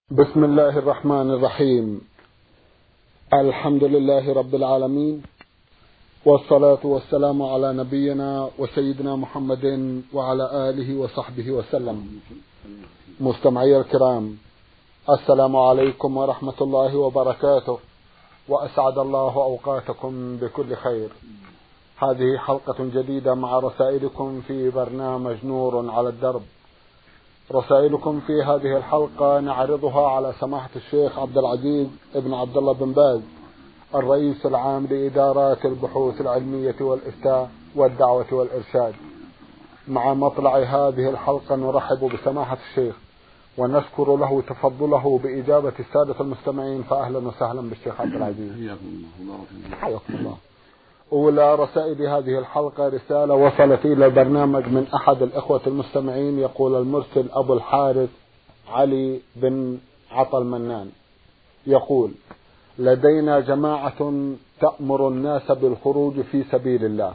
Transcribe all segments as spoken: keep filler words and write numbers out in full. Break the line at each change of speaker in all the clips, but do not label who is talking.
بسم الله الرحمن الرحيم. الحمد لله رب العالمين، والصلاة والسلام على نبينا وسيدنا محمد وعلى آله وصحبه وسلم. مستمعي الكرام، السلام عليكم ورحمة الله وبركاته، وأسعد الله أوقاتكم بكل خير. هذه حلقة جديدة مع رسائلكم في برنامج نور على الدرب. رسائلكم في هذه الحلقة نعرضها على سماحة الشيخ عبد العزيز ابن عبد الله بن باز، الرئيس العام لإدارات البحوث العلمية والإفتاء والدعوة والإرشاد. مع مطلع هذه الحلقة نرحب بسماحة الشيخ ونشكر له تفضله بإجابة السادة المستمعين، فأهلا وسهلا بالشيخ عبد العزيز. حياكم الله. أولى رسائل هذه الحلقة رسالة وصلت إلى البرنامج من أحد الإخوة المستمعين، يقول المرسل أبو الحارث علي بن عطا المنان، يقول: لدينا جماعة تأمر الناس بالخروج في سبيل الله،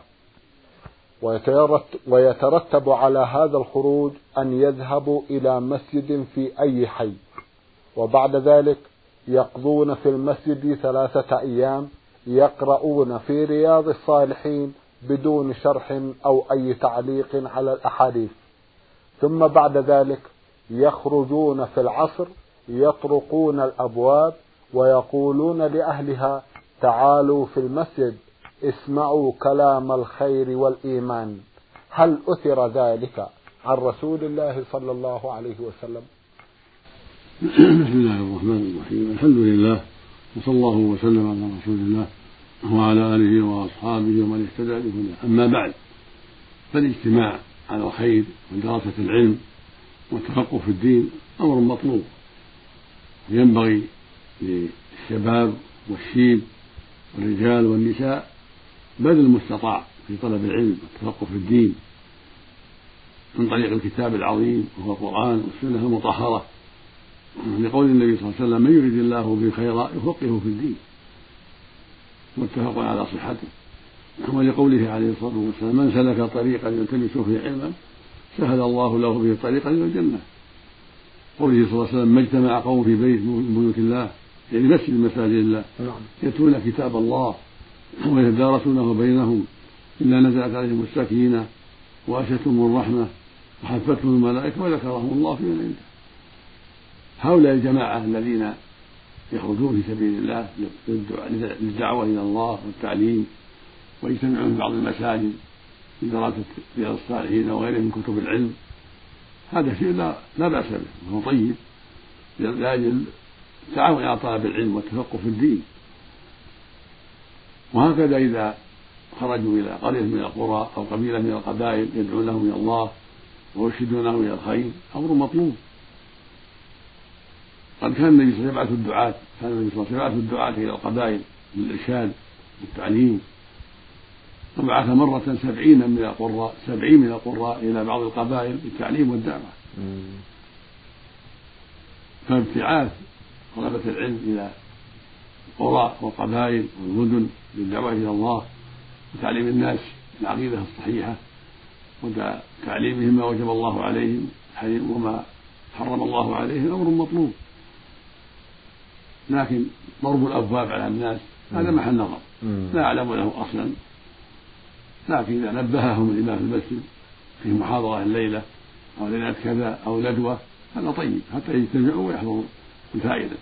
ويترتب على هذا الخروج أن يذهبوا إلى مسجد في أي حي، وبعد ذلك يقضون في المسجد ثلاثة أيام يقرؤون في رياض الصالحين بدون شرح أو أي تعليق على الأحاديث، ثم بعد ذلك يخرجون في العصر يطرقون الأبواب ويقولون لأهلها: تعالوا في المسجد اسمعوا كلام الخير والإيمان. هل أثر ذلك عن رسول الله صلى الله عليه وسلم؟
بسم الله الرحمن الرحيم. الحمد لله، وصلى الله وسلم على رسول الله وعلى آله وأصحابه ومن اهتدى بهداه. أما بعد، فالاجتماع على الخير ودراسة العلم والتفقه في الدين أمر مطلوب، ينبغي للشباب والشيب والرجال والنساء بذل المستطاع في طلب العلم والتفقه في الدين من طريق الكتاب العظيم وهو القرآن والسنة المطهرة، لقول النبي صلى الله عليه وسلم: من يريد الله به خيرا يفقهه في الدين، متفق على صحته. ولقوله عليه الصلاة والسلام: من سلك طريقا يلتمس فيه علما سهل الله له به طريقا إلى الجنة. قوله صلى الله عليه وسلم: ما اجتمع قوم في بيت من بيوت الله، يعني مسجد من مساجد الله، يتلون كتاب الله ويتدارسونه بينهم إلا نزلت عليهم السكينة وأشتهم الرحمة وحفتهم الملائكة وذكرهم الله في من عنده. هؤلاء الجماعة الذين يخرجون في سبيل الله للدعوة إلى الله والتعليم، ويجتمعون في بعض المساجد لدراسة رياض الصالحين وغيره من كتب العلم، هذا شيء لا, لا بأس به وهو طيب لأجل التعاون على طلب العلم والتفقه في الدين. وهكذا إذا خرجوا إلى قرية من القرى أو قبيلة من القبائل يدعونهم إلى الله ويرشدونهم إلى الخير أمر مطلوب. قد كان النبي صلى الله عليه وسلم يبعث الدعاة كان النبي صلى الله عليه وسلم يبعث الدعاة إلى القبائل للإرشاد والتعليم، وبعث مرة سبعين من القراء سبعين من القراء إلى بعض القبائل للتعليم والدعوة. فابتعاث طلبة العلم إلى القرى والقبائل والمدن للدعوة إلى الله وتعليم الناس العقيدة الصحيحة وتعليمهم ما وجب الله عليهم وما حرم الله عليهم أمر مطلوب. لكن ضرب الأبواب على الناس هذا محل نظر لا أعلم له أصلا، لكن إذا نبههم الإمام في المسجد في محاضرة الليلة أو ليلة كذا أو ندوة هذا طيب حتى يجتمعوا ويحضروا الفائدة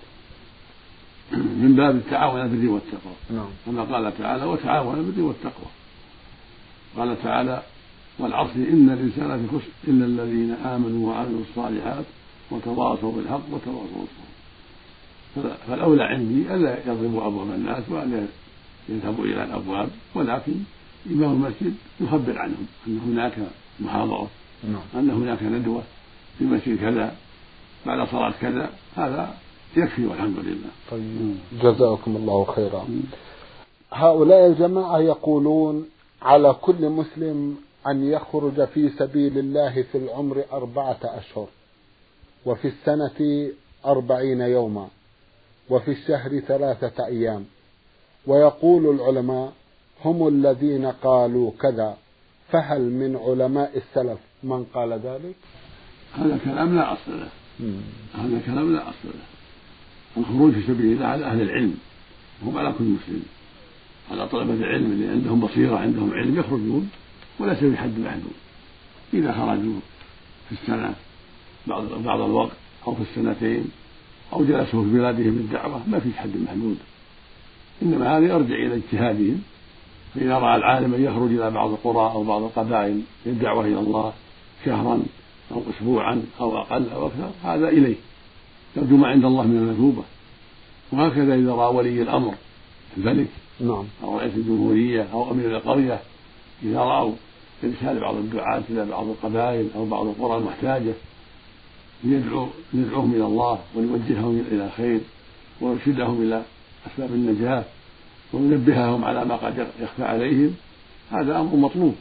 من باب التعاون على البر والتقوى، كما قال تعالى: وتعاونوا على البر والتقوى. قال تعالى: والعصر إن الإنسان في خسر إلا الذين آمنوا وعملوا الصالحات وتواصوا بالحق وتواصوا بالصبر. فالأولى عندي ألا يضربوا أبواب الناس وألا يذهبوا إلى الأبواب، ولكن إمام المسجد يخبر عنهم أن هناك محاضرة، أن هناك ندوة في مسجد كذا بعد صلاة كذا، هذا يكفي والحمد لله.
طيب، جزاكم الله خيرا. هؤلاء الجماعة يقولون: على كل مسلم أن يخرج في سبيل الله في العمر أربعة أشهر، وفي السنة أربعين يوما، وفي الشهر ثلاثة أيام. ويقول العلماء: هم الذين قالوا كذا، فهل من علماء السلف من قال ذلك؟
هذا كلام لا أصل له، هذا الكلام لا أصل له. الخروج في سبيل الله على أهل العلم وهم على كل مسلم، على طلبة العلم اللي عندهم بصيرة عندهم علم يخرجون وليس بحد محدود. إذا خرجوا في السنة بعض بعض الوقت أو في السنتين أو جلسوا في بلادهم للدعوة ما في حد محدود، إنما هذا يرجع إلى اجتهادهم. فإذا رأى العالم أن يخرج إلى بعض القرى أو بعض القبائل للدعوة إلى الله شهرا أو أسبوعا أو أقل أو أكثر هذا إليه، يرجو ما عند الله من المثوبة. وهكذا إذا رأى ولي الأمر الملك
نعم.
أو رئيس الجمهورية أو أمير القرية إذا رأوا إرسال بعض الدعاة إلى بعض القبائل أو بعض القرى المحتاجة ليدعو ندعوهم إلى الله ونوجههم إلى الخير ويرشدهم إلى أسباب النجاة وينبههم على ما قد يخفى عليهم، هذا أمر مطلوب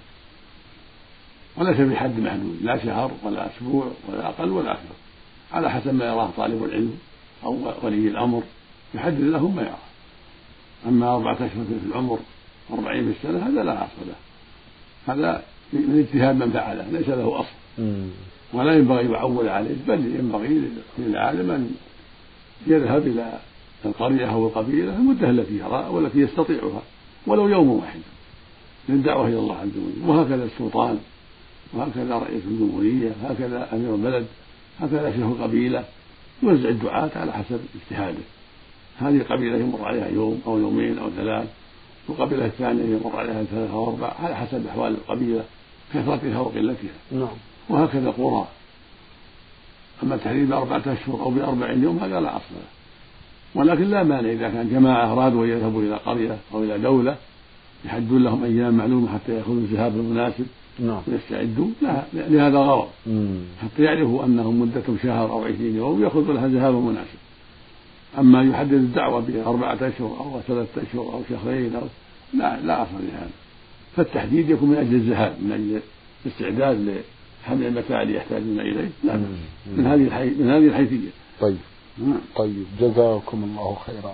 وليس بحد محدود، لا شهر ولا أسبوع ولا أقل ولا أكثر، على حسب ما يراه طالب العلم أو ولي الأمر يحدد لهم ما يراه. أما أربعة أشهر في العمر أربعين في السنة هذا لا أصل له، هذا من اجتهاد من فعله ليس له أصل ولا ينبغي يعول عليه، بل ينبغي للعالم أن يذهب إلى القرية أو القبيلة المدة التي يرى والتي يستطيعها ولو يوم واحد للدعوة إلى الله عز وجل. وهكذا السلطان وهكذا رئيس الجمهورية هكذا أمير البلد هكذا شيخ القبيلة يوزع الدعاة على حسب اجتهاده. هذه القبيلة يمر عليها يوم أو يومين أو ثلاث، والقبيلة الثانية يمر عليها ثلاثة أو أربع، على حسب أحوال القبيلة كثرتها وقلتها.
نعم.
وهكذا قرى. أما التحديد بأربعة أشهر أو بأربعين يوم هذا لا أصل له، ولكن لا مانع إذا كان جماعة أرادوا أن يذهبوا إلى قرية أو إلى دولة يحدون لهم أيام معلومة حتى يأخذوا الذهاب المناسب
نعم.
ويستعدوا لهذا الغرض حتى يعرفوا أنهم مدتهم شهر أو عشرين يوم يأخذوا لها الذهاب المناسب. أما يحدد الدعوة بأربعة أشهر أو ثلاثة أشهر أو شهرين أو لا لا أصل لهذا، فالتحديد يكون من أجل الذهاب من أجل الاستعداد لحمل المتاع اللي يحتاجون إليه. لا من هذه الحي... من هذه الحيثية.
طيب. طيب جزاكم الله خيرا.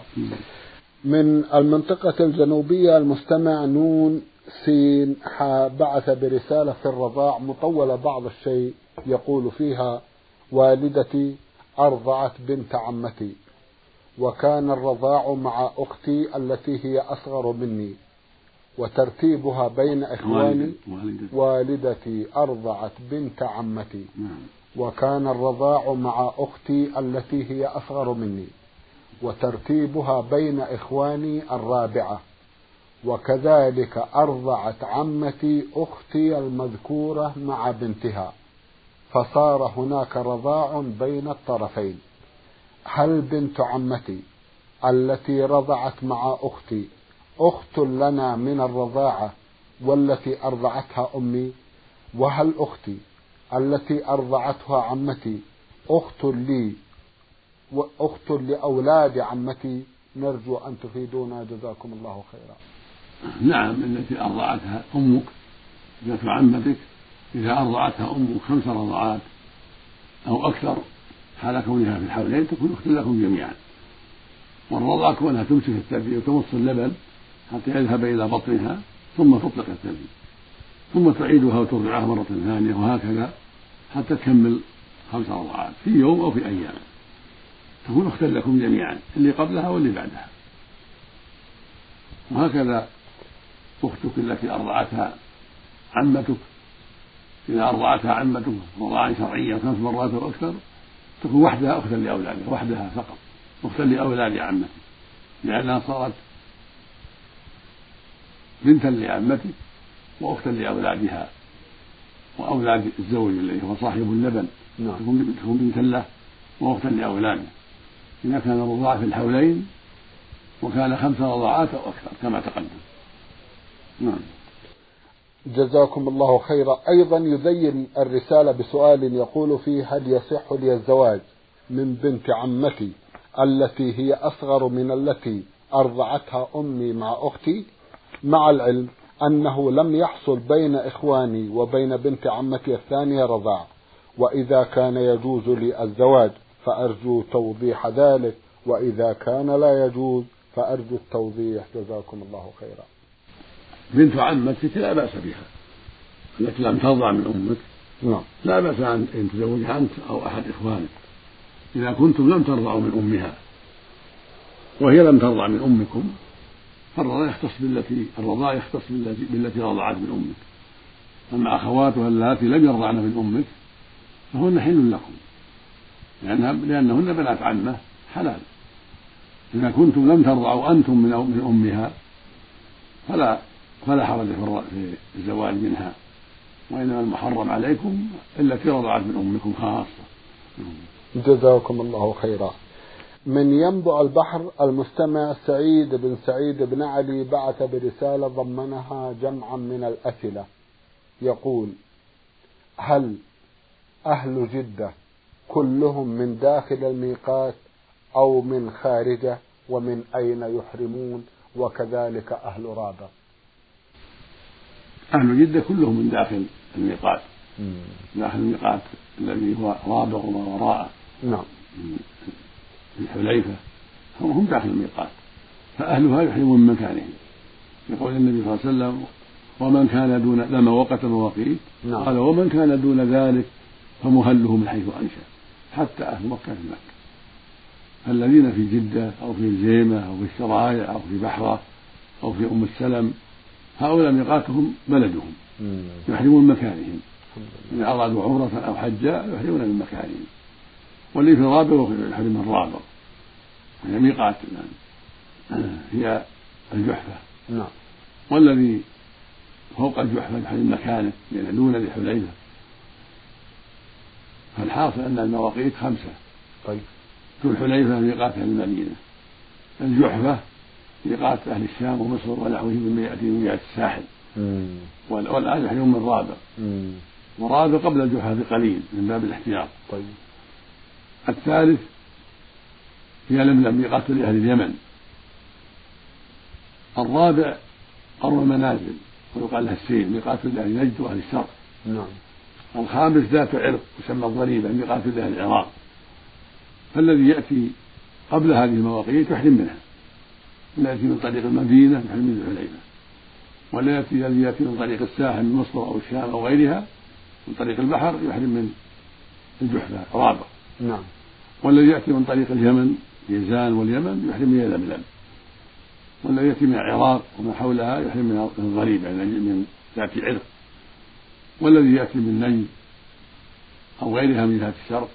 من المنطقة الجنوبية المستمع نون سين حا بعث برسالة في الرضاع مطولة بعض الشيء، يقول فيها: والدتي أرضعت بنت عمتي، وكان الرضاع مع أختي التي هي أصغر مني، وترتيبها بين إخواني. والدتي أرضعت بنت عمتي وكان الرضاع مع أختي التي هي أصغر مني، وترتيبها بين إخواني الرابعة، وكذلك أرضعت عمتي أختي المذكورة مع بنتها، فصار هناك رضاع بين الطرفين. هل بنت عمتي التي رضعت مع أختي أخت لنا من الرضاعة والتي أرضعتها أمي؟ وهل أختي التي أرضعتها عمتي أخت لي وأخت لأولاد عمتي؟ نرجو أن تفيدونا جزاكم الله خيرا.
نعم، التي أرضعتها أمك ذات عمتك إذا أرضعتها أمك خمس رضعات أو أكثر حال كونها في الحولين تكون أخت لكم جميعا. والرضع كونها تمسك الثدي وتمص اللبن حتى يذهب إلى بطنها ثم تطلق الثدي ثم تعيدها وترضعها مرة ثانية، وهكذا حتى تكمل خمس رضعات في يوم أو في أيام، تكون أختا لكم جميعا اللي قبلها واللي بعدها. وهكذا أختك التي أرضعتها عمتك إذا أرضعتها عمتك رضاعا شرعيا خمس مرات أو أكثر تكون وحدها أختا لأولادها، وحدها فقط أختا لأولاد عمتك، لأنها صارت بنتا لعمتك وأختا لأولادها وأولاد الزوج الذي هو صاحب اللبن. نعم. تكون بنتا له وأختا لأولاده إذا كان الرضاع في الحولين وكان خمس رضاعات أو أكثر كما تقدم. نعم.
جزاكم الله خيرا. أيضا يزين الرسالة بسؤال يقول فيه: هل يصح لي الزواج من بنت عمتي التي هي أصغر من التي أرضعتها أمي مع أختي، مع العلم أنه لم يحصل بين إخواني وبين بنت عمتي الثانية رضاع، وإذا كان يجوز لي الزواج فأرجو توضيح ذلك، وإذا كان لا يجوز فأرجو التوضيح جزاكم الله خيرا.
بنت عمتك لا بأس بها التي لم ترضع من أمك.
نعم.
لا بأس أن تزوجها أنت أو أحد إخوانك إذا كنتم لم ترضعوا من أمها وهي لم ترضع من أمكم فالرضاع يختص بالتي الرضاع يختص بالتي, بالتي رضعت من أمك. أما أخواتها اللاتي لم يرضعن من أمك فهن حل لكم لأنهن بنات عمة حلال. إذا كنتم لم ترضعوا أنتم من أمها فلا فلا حرج في الزواج منها، وإنما المحرم عليكم التي رضعت من أمكم خاصة.
جزاكم الله خيرا. من ينبع البحر المستمع سعيد بن سعيد بن علي بعث برسالة ضمنها جمعا من الأسئلة، يقول: هل أهل جدة كلهم من داخل الميقات أو من خارجه، ومن أين يحرمون؟ وكذلك أهل رابغ.
أهل جدة كلهم من داخل الميقات، داخل الميقات الذي هو رابغ وما وراءه، نعم، من حليفة هم داخل الميقات، فأهلها يحرمون من مكانهم، يقول النبي صلى الله عليه وسلم: ومن كان دون لما وقت مواقيت، نعم. قال: ومن كان دون ذلك فمهله من حيث أنشأ، حتى أهل مكة في مكة. فالذين في جدة أو في الزيمة أو في الشرايع أو في بحرة أو في أم السلم هؤلاء ميقاتهم بلدهم، يحرمون مكانهم. إن أرادوا عمرة أو حجا يحرمون من مكانهم. واللي في رابغ يحرم من رابغ، هي ميقات هي الجحفة، نعم. والذي فوق الجحفة يحرم مكانه لأن دون ذي حليفة. فالحاصل أن المواقيت خمسة. طيب. ذو الحليفة ميقات أهل المدينة، الجحفة ميقات أهل الشام ومصر ونحوه من يأتي من جهة الساحل، والآن يحرم من رابغ، ورابغ قبل الجحفة بقليل من باب الاحتياط. طيب. الثالث هي لملم ميقات لأهل اليمن. الرابع قرن المنازل ويقال لها السيل ميقات لأهل نجد وأهل الشرق. نعم. الخامس ذات عرق يسمى الضريبة ميقات لأهل العراق. فالذي يأتي قبل هذه المواقيت يحرم منها، من يأتي من طريق المدينة يحرم من الحليفة، ولا يأتي الذي يأتي من طريق الساحل من مصر أو الشام أو غيرها من طريق البحر يحرم من الجحفة رابغ. نعم. والذي يأتي من طريق اليمن يزان واليمن يحرم من يلملم، والذي يأتي من العراق وما حولها يحرم من الضريبة من ذات عرق، والذي يأتي من نجد أو غيرها من جهة الشرق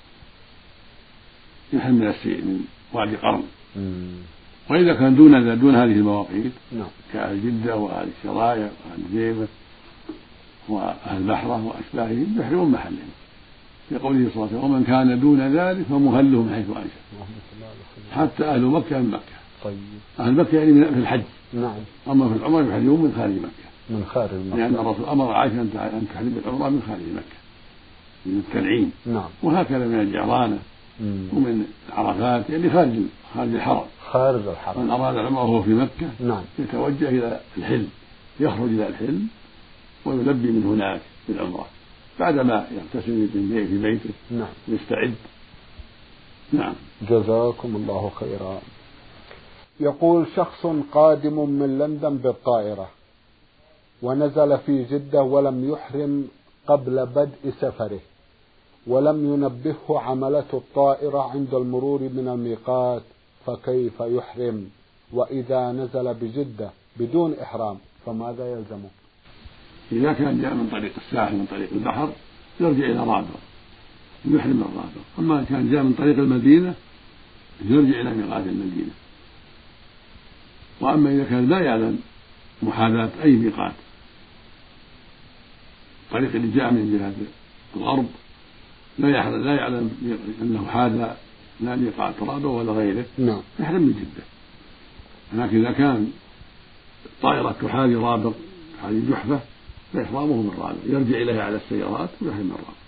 يحرم من السيل من وادي قرن. وإذا كان دون دون هذه المواقيت، نعم، كأهل جدة وأهل الشرايع وأهل زيمة وأهل بحرة وأشباههم يحرمون محلهم، يقوله صلى الله عليه وسلم: ومن كان دون ذلك فمهله من حيث أنشأ، حتى أهل مكة من مكة. طيب. أهل مكة يعني في الحج، نعم. أما في العمرة يحرمون من خارج مكة، من خارج مكة، لأن الرسول أمر عائشة أن تحرم بالعمرة من خارج مكة من التنعيم، نعم. وهكذا من الجعرانة ومن عرفات يعني خارج خارج الحرم، خارج الحرم. من أراد العمرة وهو في مكة، نعم، يتوجه إلى الحل، يخرج إلى الحل ويلبي من هناك بالعمرة بعدما يغتسل في بيته، نعم، يستعد. نعم.
جزاكم الله خيرا. يقول: شخص قادم من لندن بالطائرة ونزل في جدة ولم يحرم قبل بدء سفره، ولم ينبهه عملة الطائرة عند المرور من الميقات، فكيف يحرم؟ وإذا نزل بجدة بدون إحرام فماذا يلزمه؟
إذا كان جاء من طريق الساحل من طريق البحر يرجع إلى رابغ يحرم من رابغ. أما كان جاء من طريق المدينة يرجع إلى ميقات المدينة. وأما إذا كان لا يعلم محاذاة أي ميقات، طريق اللي جاء من جهة الغرب لا يعلم لا يعلم أنه حاذى لا ميقات رابغ ولا غيره، نعم، يحرم من جدة. لكن إذا كان الطائرة تحاذي رابغ تحاذي جحفة فإحرامه من رابغ، يرجع إليها على السيارات ويحرم من رابغ.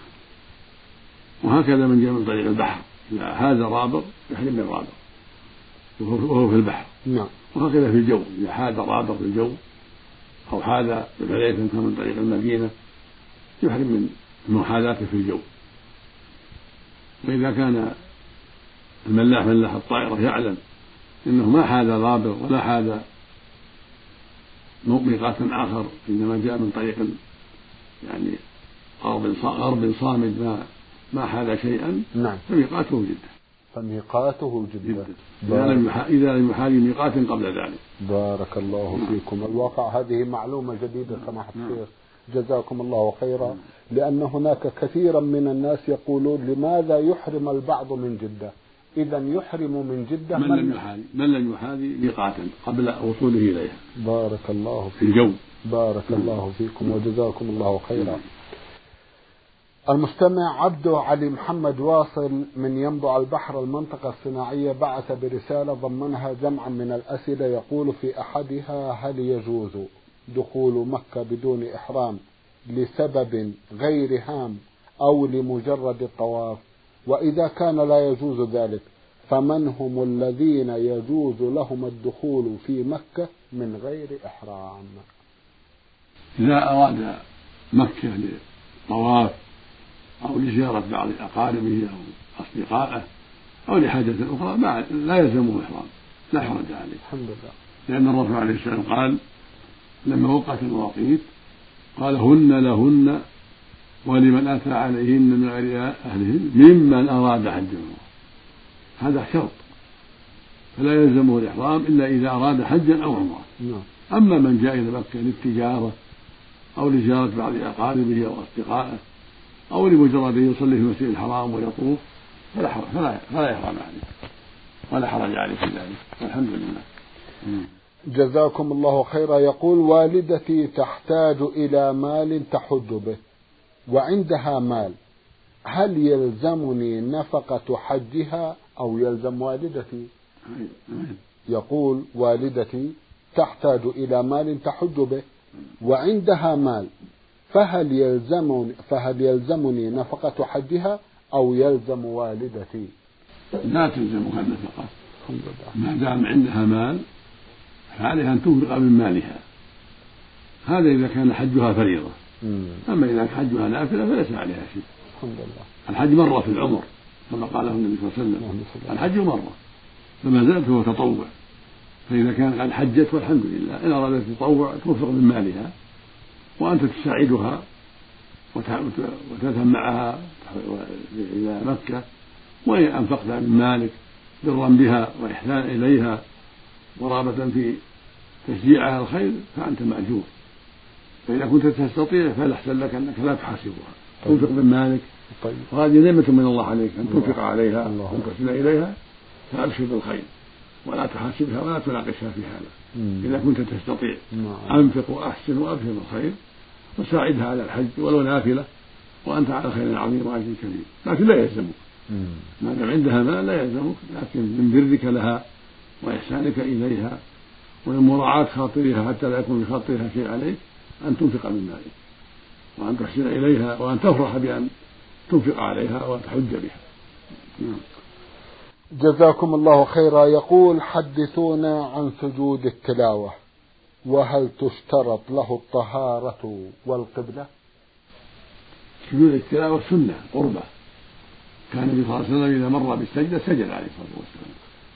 وهكذا من جاء من طريق البحر إذا هذا رابغ يحرم من رابغ وهو في البحر، نعم. وهكذا في الجو إذا حاذى رابغ في الجو أو حاذى بالحليفة من طريق المدينة يحرم من محاذاته في الجو. وإذا كان الملاح ملاح الطائرة يعلم أنه ما حاذى رابغ ولا حاذى ميقات آخر، إنما جاء من طريق يعني غرب صامد ما ما حال شيئا
نعم
فميقاته جدة.
فميقاته جدة
إذا لم يحال ميقات قبل ذلك.
بارك الله
نعم.
فيكم. الواقع هذه معلومة جديدة سماحة
نعم.
الشيخ، جزاكم الله خيرا.
نعم.
لأن هناك كثيرا من الناس يقولون لماذا يحرم البعض من جدة؟ إذا يحرم من جدة
من, من لم يحال من لم يحال ميقاتا قبل وصوله إليها.
بارك الله
في الجو.
بارك
نعم.
الله فيكم وجزاكم الله خيرا.
نعم.
المستمع عبده علي محمد واصل من ينبع البحر المنطقة الصناعية بعث برسالة ضمنها جمعا من الأسئلة، يقول في أحدها: هل يجوز دخول مكة بدون إحرام لسبب غير هام أو لمجرد الطواف؟ وإذا كان لا يجوز ذلك فمن هم الذين يجوز لهم الدخول في مكة من غير إحرام؟
إذا أراد مكة للطواف أو لزيارة بعض أقاربه أو أصدقائه أو لحاجة أخرى لا يلزمه إحرام، لا حرج عليه.
الحمد لله.
لأن الرسول عليه السلام قال لما وقعت المواقيت قال: هن لهن ولمن أتى عليهن من غير أهلهن ممن أراد حجا. هذا شرط، فلا يلزمه الإحرام إلا إذا أراد حجا أو عمرة. أما من جاء إلى مكة للتجارة أو لزيارة بعض أقاربه أو أصدقائه أو لمجرد يصلي في المسجد الحرام ويطوف فلا حرج، فلا فلا يحرم عليه ولا حرج عليه في ذلك، والحمد لله.
جزاكم الله خيرا. يقول: والدتي تحتاج إلى مال تحج به وعندها مال، هل يلزمني نفقة حجها أو يلزم والدتي؟ يقول: والدتي تحتاج إلى مال تحج به وعندها مال، فهل يلزمني فهل يلزمني نفقة حجها أو يلزم والدتي؟
لا تلزمها النفقة ما دام عندها مال، فعليها أن تنفق من مالها. هذا إذا كان حجها فريضة. أما إذا كان حجها نافلة فليس عليها شيء.
الحمد لله.
الحج مرة في العمر كما قاله النبي صلى الله عليه وسلم، الحج مرة، فما زالت هو تطوع. فإذا كان قد حجت والحمد لله، إن أرادت تطوع تنفق من مالها وأنت تساعدها وتذهب معها إلى مكة، وإن أنفقت من مالك برا بها وإحسان إليها ورغبة في تشجيعها الخير فأنت مأجور. فإذا كنت تستطيع فالأحسن لك أنك لا تحاسبها، تنفق من مالك.
طيب.
وهذه نعمة من الله عليك أن تنفق عليها وتحسن إليها، فأبشر بالخير ولا تحاسبها ولا تناقشها في هذا. مم. إذا كنت تستطيع مم. أنفق وأحسن وأبشر بالخير وساعدها على الحج ولو نافلة وأنت على خير عظيم وأجر كبير، لكن لا يلزمك ما دام عندها مال، لا يلزمك، لكن من برك لها وإحسانك إليها ومن مراعاة خاطرها حتى لا يكون بخاطرها شيء عليك أن تنفق من مالك وأن تحسن إليها وأن تفرح بأن تنفق عليها وتحج بها.
جزاكم الله خيرا. يقول: حدثونا عن سجود التلاوة، وهل تشترط له الطهارة والقبلة؟
سجود التلاوة سنة قربة، كان النبي صلى الله عليه وسلم إذا مر بالسجدة سجد عليه الصلاة والسلام،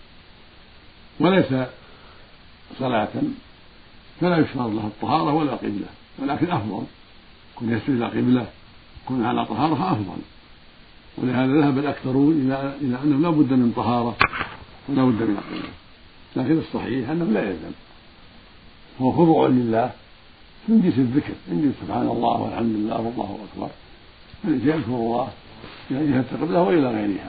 وليس صلاة فلا يشترط له الطهارة ولا القبلة، ولكن أفضل كن يسجد إلى قبلة كن على طهارة أفضل. ولهذا ذهب الأكثرون إلى أنه لا بد من طهارة ولا بد من القبلة، لكن الصحيح أنه لا يلزم، هو خضوع لله من جنس الذكر، من جنس سبحان الله والحمد لله والله أكبر، فيذكر الله إلى جهة القبلة وإلى غيرها،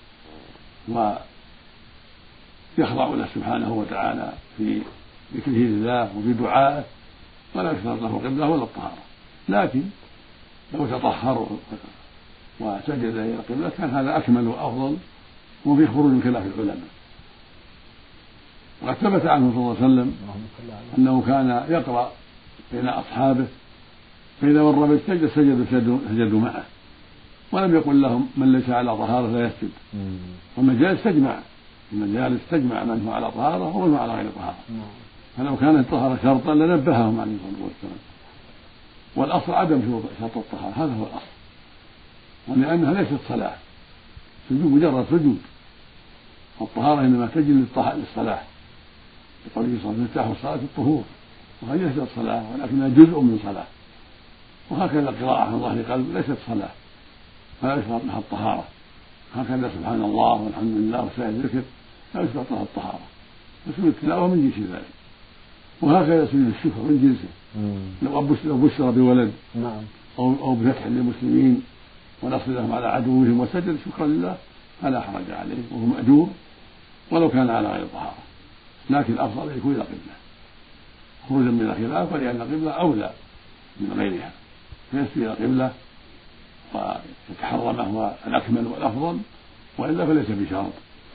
ويخضع له سبحانه وتعالى في ذكره لله وفي دعائه، ولا يشترط له القبلة ولا الطهارة. لكن لو تطهر وسجد إلى القبلة كان هذا أكمل وأفضل وفيه خروج من خلاف العلماء. وقد ثبت عنه صلى الله عليه وسلم أنه كان يقرأ بين أصحابه فإذا مر بالسجدة سجدوا سجدوا معه، ولم يقل لهم من ليس على طهارة لا يسجد. والمجالس تجمع المجالس تجمع من هو على طهارة ومن هو على غير طهارة، فلو كانت الطهارة شرطا لنبههم عليه الصلاة والسلام. والأصل عدم شرط الطهارة، هذا هو الأصل، ولأنها ليست صلاة، سجود مجرد سجود، والطهارة إنما تجي للصلاة، لقوله صلى الله عليه وسلم مفتاح الصلاة الطهور، وهذه ليست صلاة ولكنها جزء من صلاة. وهكذا القراءة عن ظهر قلب ليست صلاة فلا يشترط لها الطهارة، هكذا سبحان الله والحمد لله وسائر الذكر لا يشترط لها الطهارة، وسجود التلاوة من جنس ذلك، وهكذا سجود الشكر من جنسه. لو بشر بولد أو أو بفتح للمسلمين ونصر لهم على عدوهم وسجد شكرا لله فلا حرج عليه وهو مأجور ولو كان على غير طهارة، لكن الأفضل يكون إلى قبلة خروجا من الخلاف، ولأن القبلة أولى من غيرها، فيسجد إلى قبلة ويتحرم هو الأكمل والأفضل، وإلا فليس بشرط.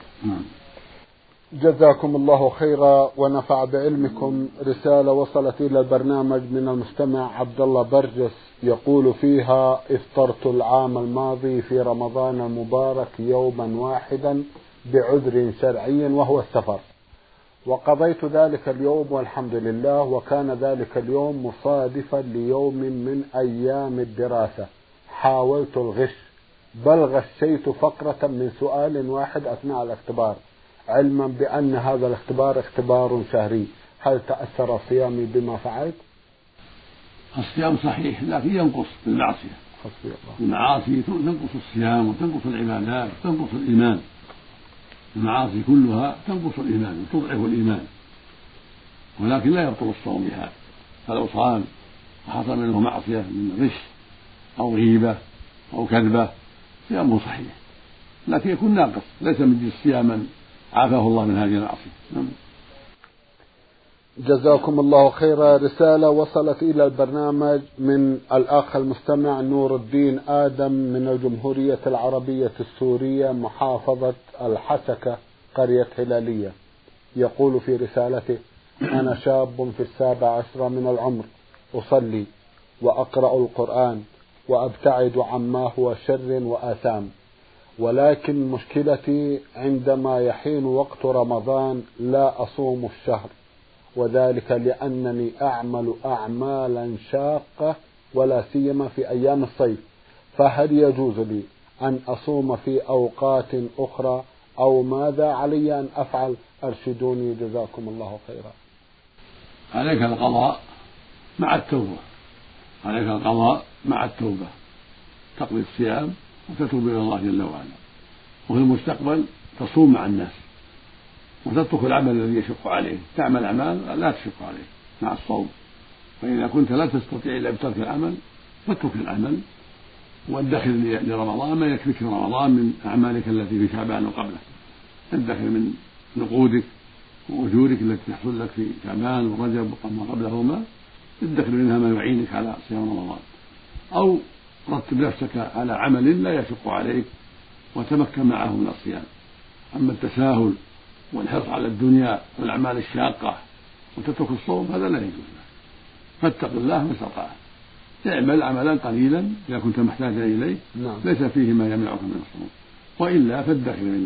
جزاكم الله خيرا ونفع بعلمكم. رسالة وصلت إلى البرنامج من المستمع عبد الله برجس يقول فيها: افطرت العام الماضي في رمضان المبارك يوما واحدا بعذر شرعي وهو السفر، وقضيت ذلك اليوم والحمد لله، وكان ذلك اليوم مصادفا ليوم من أيام الدراسة. حاولت الغش بل غشيت فقرة من سؤال واحد أثناء الاختبار، علما بأن هذا الاختبار اختبار شهري. هل تأثر صيامي بما فعلت؟
الصيام صحيح لكن ينقص بالمعصية، المعاصي تنقص الصيام وتنقص العبادات وتنقص الإيمان، المعاصي كلها تنقص الإيمان وتضعف الإيمان، ولكن لا يبطل الصوم بها. فلو صام وحصل منه معصية من غش أو غيبة أو كذبة صيامه صحيح، لكن يكون ناقص ليس من جنس صياما عافاه الله من هذه المعصية.
جزاكم الله خيرا. رسالة وصلت إلى البرنامج من الأخ المستمع نور الدين آدم من الجمهورية العربية السورية محافظة الحسكة قرية هلالية، يقول في رسالته: أنا شاب في السابع عشر من العمر، أصلي وأقرأ القرآن وأبتعد عما هو شر وآثام، ولكن مشكلتي عندما يحين وقت رمضان لا أصوم الشهر، وذلك لأنني أعمل أعمالا شاقة ولا سيما في أيام الصيف، فهل يجوز لي أن أصوم في أوقات أخرى أو ماذا علي أن أفعل؟ أرشدوني جزاكم الله خيرا.
عليك القضاء مع التوبة، عليك القضاء مع التوبة، تقضي الصيام وتتوب إلى الله جل وعلا، وفي المستقبل تصوم مع الناس وتترك العمل الذي يشق عليه، تعمل أعمال لا تشق عليه مع الصوم، فإذا كنت لا تستطيع إلا بترك العمل فاترك العمل وادخر لرمضان ما يكفيك في رمضان من أعمالك التي في شعبان وقبله، ادخر من نقودك وأجورك التي تحصل لك في شعبان ورجب وما قبلهما، ادخر منها ما يعينك على صيام رمضان، أو رتب نفسك على عمل لا يشق عليك وتمكن معه من الصيام. أما التساهل والحرص على الدنيا والأعمال الشاقة وتترك الصوم هذا لا يجوز لك، فاتق الله ما استطعت، اعمل عملا قليلا إذا كنت محتاجا إليه
نعم.
ليس فيه ما يمنعك من الصوم، وإلا فادخر من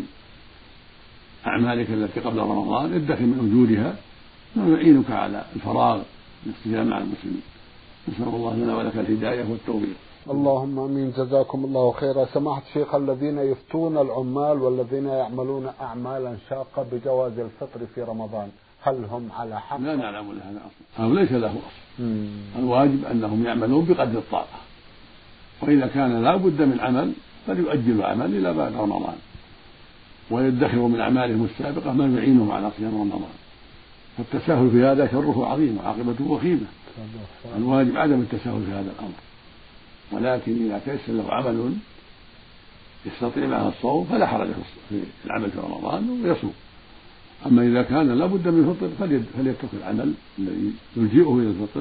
أعمالك التي قبل رمضان، ادخر من أجورها ما يعينك على الفراغ والاستجابة مع المسلمين. نسأل الله لنا ولك الهداية والتوفيق.
اللهم امين. جزاكم الله خيرا. سماحة الشيخ، الذين يفتون العمال والذين يعملون اعمالا شاقة بجواز الفطر في رمضان هل هم على حق؟
لا نعلم لهذا اصلا، او ليس له اصل. الواجب انهم يعملون بقدر الطاقة، واذا كان لا بد من عمل فليؤجلوا عمل الى بعد رمضان ويدخروا من اعمالهم السابقة ما يعينهم على صيام رمضان، فالتساهل في هذا شره عظيم وعاقبته وخيمة. الواجب عدم التساهل في هذا الامر، ولكن إذا تيسر له عمل يستطيع معه الصوم فلا حرج في العمل في رمضان ويصوم. أما إذا كان لا بد من الفطر فليترك العمل الذي يلجئه إلى الفطر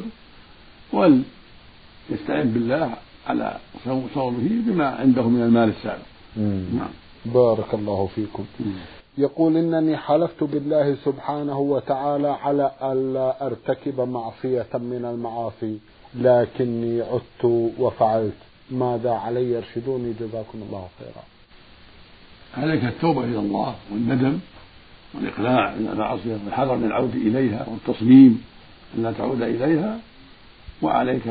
وليستعين بالله على صومه بما عنده من المال السابق.
نعم. بارك الله فيكم. مم. يقول: إنني حلفت بالله سبحانه وتعالى على ألا أرتكب معصية من المعاصي لكني عدت وفعلت، ماذا علي؟ ارشدوني جزاكم الله خيرا.
عليك التوبة إلى الله والندم والإقلاع من المعصية والحذر من العودة إليها والتصميم أن لا تعود إليها، وعليك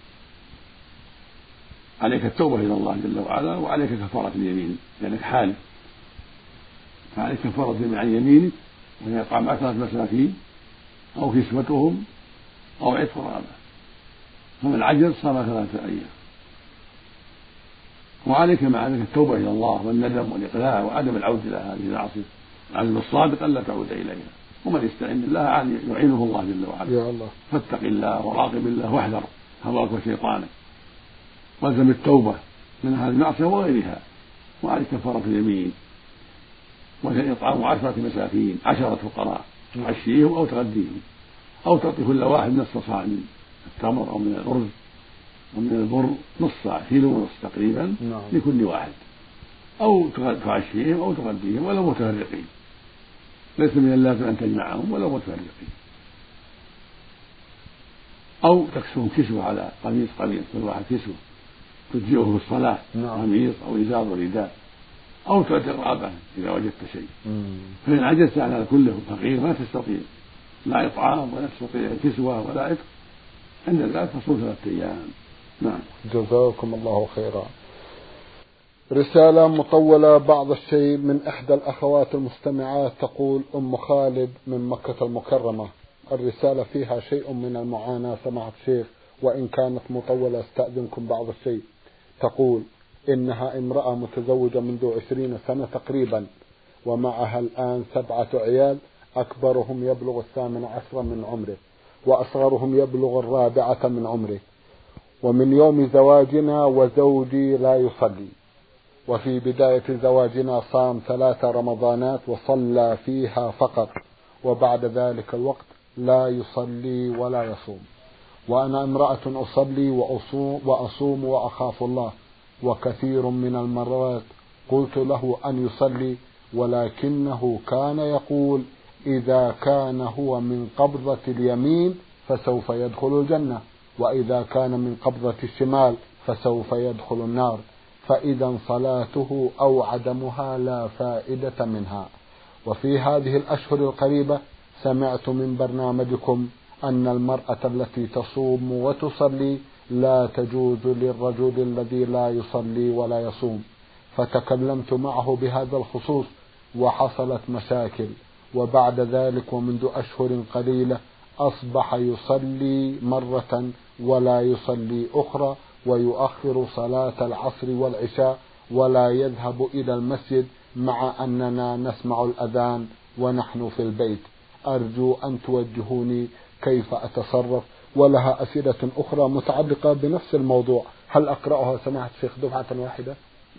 عليك التوبة إلى الله جل وعلا، وعليك كفارة اليمين لأنك يعني حالف، فعليك كفارة عن يمينك وهي إطعام عشرة مساكين أو كسوتهم أو عتق رقبة، فمن عجز صام ثلاثة أيام وعليك مع ذلك التوبة إلى الله والندم والإقلاع وعدم العودة إلى هذه المعاصي، العزم الصادق ألا تعود إليها. ومن يستعين بالله يعينه الله جل وعلا.
يا الله. فاتق
الله وراقب الله واحذر هواك وشيطانك، والزم التوبة من هذه المعصية وغيرها. وعليك كفارة اليمين، وهي إطعام عشرة مساكين، عشرة فقراء، تعشيهم أو تغديهم، أو تعطي كل واحد نصف صاع من التمر أو من الأرز ومن البر، نص صاع، كيلو ونص تقريبا لكل واحد، أو تعشيهم أو تغديهم ولو متفرقين، ليس من اللازم أن تجمعهم ولو متفرقين. أو تكسوهم كسوة على قميص قميص، كل واحد كسوة تجزئه في الصلاة، قميص أو إزار ورداء، أو تعطي رقبة إذا وجدت شيء. فإن عجزت على كله فقير ما تستطيع لا إطعام ولا تستطيع كسوة ولا عتق، عند ذلك تصوم ثلاثة أيام. نعم.
جزاكم الله خيرا. رسالة مطولة بعض الشيء من إحدى الأخوات المستمعات، تقول أم خالد من مكة المكرمة. الرسالة فيها شيء من المعاناة سماحة الشيخ، وإن كانت مطولة استأذنكم بعض الشيء. تقول إنها امرأة متزوجة منذ عشرين سنة تقريبا، ومعها الآن سبعة عيال، أكبرهم يبلغ الثامن عشر من عمره، وأصغرهم يبلغ الرابعة من عمره. ومن يوم زواجنا وزوجي لا يصلي، وفي بداية زواجنا صام ثلاث رمضانات وصلى فيها فقط، وبعد ذلك الوقت لا يصلي ولا يصوم. وأنا امرأة أصلي وأصوم, وأصوم وأخاف الله، وكثير من المرات قلت له أن يصلي، ولكنه كان يقول إذا كان هو من قبضة اليمين فسوف يدخل الجنة، وإذا كان من قبضة الشمال فسوف يدخل النار، فإذا صلاته أو عدمها لا فائدة منها. وفي هذه الأشهر القريبة سمعت من برنامجكم أن المرأة التي تصوم وتصلي لا تجوز للرجل الذي لا يصلي ولا يصوم، فتكلمت معه بهذا الخصوص وحصلت مشاكل، وبعد ذلك ومنذ أشهر قليلة أصبح يصلي مرة ولا يصلي أخرى، ويؤخر صلاة العصر والعشاء ولا يذهب إلى المسجد، مع أننا نسمع الأذان ونحن في البيت. أرجو أن توجهوني كيف أتصرف. ولها أسئلة أخرى متعلقة بنفس الموضوع، هل أقرأها سماحة الشيخ دفعة واحدة؟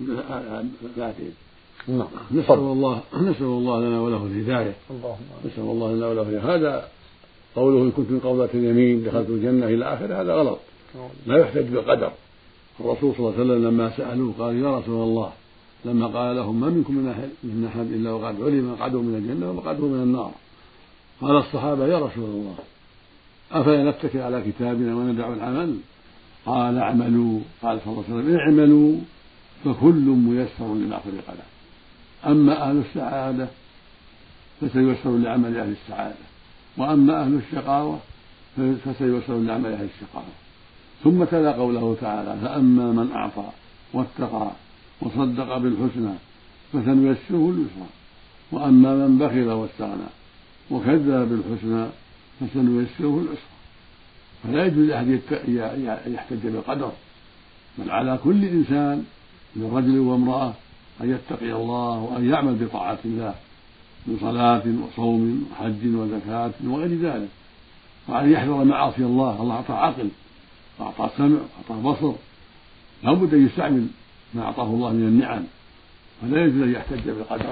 لا.
نعم.
نسأل الله نسأل الله لنا وله الهداية. نسأل الله لنا وله الهداية. هذا قوله إن كنت من قبضة اليمين دخلت الجنة إلى آخره، هذا غلط، لا يحتج بالقدر. الرسول صلى الله عليه وسلم لما سألوه قال يا رسول الله، لما قال لهم ما منكم من أحد إلا وقد علم مقعده من الجنة ومقعده من النار، قال الصحابة يا رسول الله أفلا نتكل على كتابنا وندع العمل؟ قال اعملوا. قال صلى الله عليه وسلم اعملوا فكل ميسر لما خلق له، أما أهل السعادة فسييسر لعمل أهل السعادة، وأما أهل الشقاوة فسييسر لعمل أهل الشقاوة. ثم تلا قوله تعالى فأما من أعطى واتقى وصدق بالحسنى فسنيسره اليسرى، وأما من بخل واستغنى وكذب بالحسنى فسنيسره العسرى. فلا يجوز أحد يحتج بالقدر، بل على كل إنسان من رجل وامرأة أن يتقي الله وأن يعمل بطاعة الله من صلاة وصوم وحج وزكاة وغير ذلك، وأن يحذر معاصي الله. الله أعطاه عقل وأعطاه سمع وأعطاه بصر، لا بد أن يستعمل ما أعطاه الله من النعم، فلا يجوز أن يحتج بالقدر.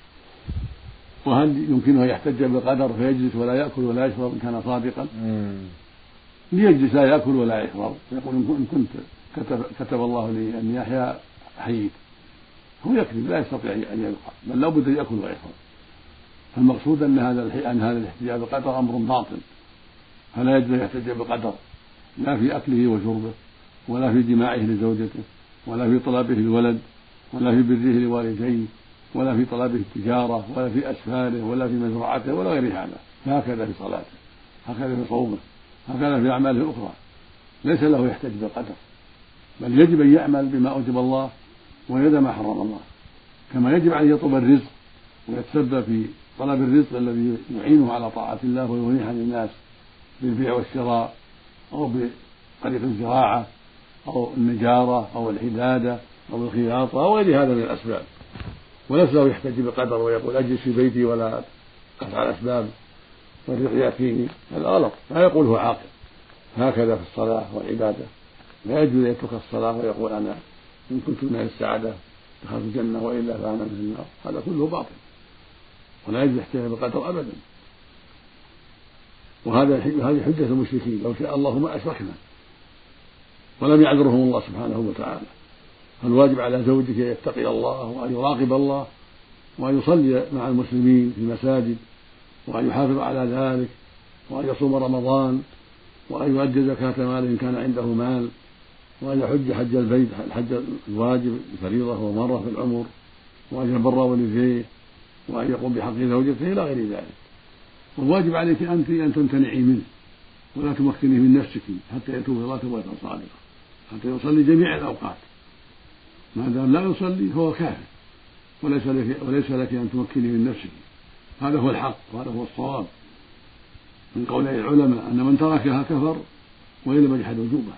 وهل يمكنه أن يحتج بالقدر فيجلس ولا يأكل ولا يشرب إن كان صادقا؟ ليجلس لا يأكل ولا يشرب، يقول إن كنت كتب, كتب الله لي أن يحيا حييت، هو يكذب لا يستطيع أن يبقى، بل لا بد أن يأكل ويشرب. فالمقصود أن هذا أن هذا الاحتجاج بالقدر أمر باطل، فلا يجوز أن يحتج بالقدر لا في أكله وشربه، ولا في جماعه لزوجته، ولا في طلبه الولد، ولا في بره لوالديه، ولا في طلبه التجارة، ولا في أسفاره، ولا في مزرعته، ولا غير هذا. فهكذا في صلاته، هكذا في صومه، هكذا في أعماله الأخرى، ليس له يحتج بالقدر، بل يجب أن يعمل بما أوجب الله ويدع ما حرم الله، كما يجب أن يطلب الرزق ويتسبب في طلب الرزق الذي يعينه على طاعة الله ويغنيه عن الناس بالبيع والشراء، أو بطريق الزراعة أو النجارة أو الحدادة وبالخياطة وغير هذا من الأسباب، وليس له يحتج بالقدر ويقول أجلس في بيتي ولا أفعل الأسباب والرزق يأتيني، هذا غلط. لا يقول هو عاقل هكذا في الصلاة والعبادة، لا يجوز أن يترك الصلاة ويقول أنا إن كنت من السعادة دخلت الجنة وإلا فأنا من النار، هذا كله باطل، ولا يجوز يحتج بالقدر أبدا. وهذا هذه حجة المشركين، لو شاء الله ما أشركنا، ولم يعذرهم الله سبحانه وتعالى. فالواجب على زوجك أن يتقي الله وأن يراقب الله وأن يصلي مع المسلمين في المساجد وأن يحافظ على ذلك وأن يصوم رمضان وأن يؤدي زكاة ماله إن كان عنده مال وأن يحج حج البيت الحج الواجب الفريضة هو مرة في العمر وأن يبر والديه وأن يقوم بحق زوجته إلى غير ذلك. والواجب عليك أنت أن تمتنعي منه ولا تمكنيه من نفسك حتى يتوب إلى الله توبة صادقة، حتى يصلي جميع الأوقات. ما دام لا يصلي فهو كافر، وليس لك وليس لك أن تمكنيه من نفسك. هذا هو الحق وهذا هو الصواب من قول العلماء أن من تركها كفر وإن لم يجحد وجوبها،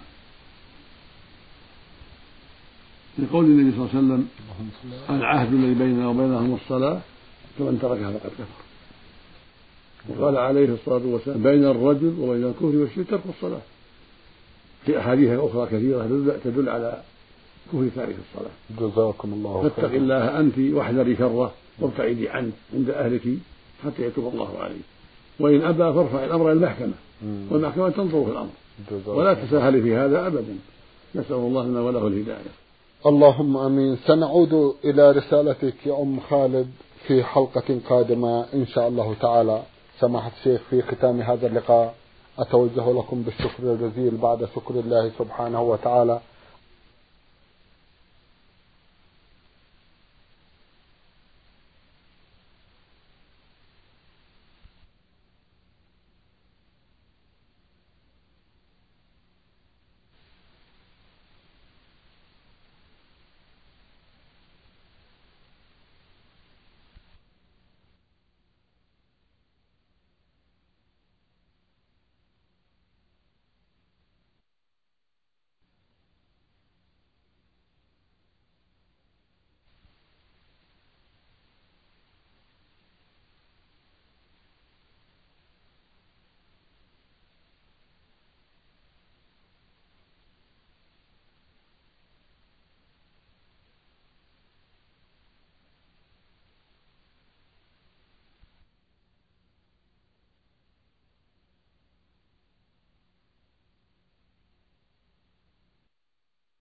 لقول النبي صلى الله عليه وسلم العهد الذي بيننا وبينهم الصلاة فمن تركها فقد كفر. وقال عليه الصلاة والسلام بين الرجل وبين الكفر والشرك ترك الصلاة، في أحاديث أخرى كثيرة تدل على كفر تارك الصلاة.
جزاكم الله خيرا.
فاتق الله أنت واحذري شره وابتعدي عنه عند أهلك حتى يتوب الله عليه، وإن أبى فارفع الأمر إلى المحكمة والمحكمة تنظر في الأمر ولا تساهل في هذا أبدا. نسأل الله لنا وله الهداية.
اللهم آمين. سنعود إلى رسالتك يا أم خالد في حلقة قادمة إن شاء الله تعالى. سماحة الشيخ، في ختام هذا اللقاء أتوجه لكم بالشكر الجزيل بعد شكر الله سبحانه وتعالى